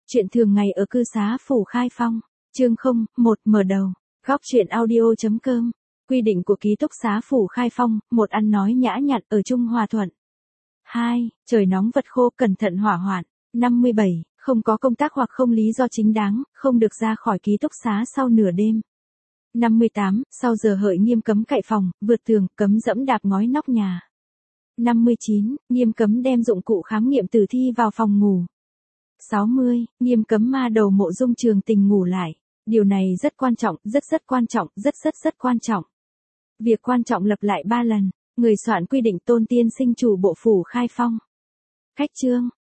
Chuyện thường ngày ở cư xá phủ Khai Phong. Chương 1 mở đầu. Góc truyện audio.com. Quy định của ký túc xá phủ Khai Phong, 1. Ăn nói nhã nhặn ở Trung Hòa Thuận. 2. Trời nóng vật khô cẩn thận hỏa hoạn. 57. Không có công tác hoặc không lý do chính đáng, không được ra khỏi ký túc xá sau nửa đêm. 58. Sau giờ hợi nghiêm cấm cậy phòng, vượt tường, cấm dẫm đạp ngói nóc nhà. 59. Nghiêm cấm đem dụng cụ khám nghiệm tử thi vào phòng ngủ. 60. Nghiêm cấm ma đầu mộ Dung Trường Tình ngủ lại. Điều này rất quan trọng, rất quan trọng, rất quan trọng. Việc quan trọng lặp lại 3 lần. Người soạn quy định Tôn Tiên Sinh chủ bộ phủ Khai Phong. Cách chương.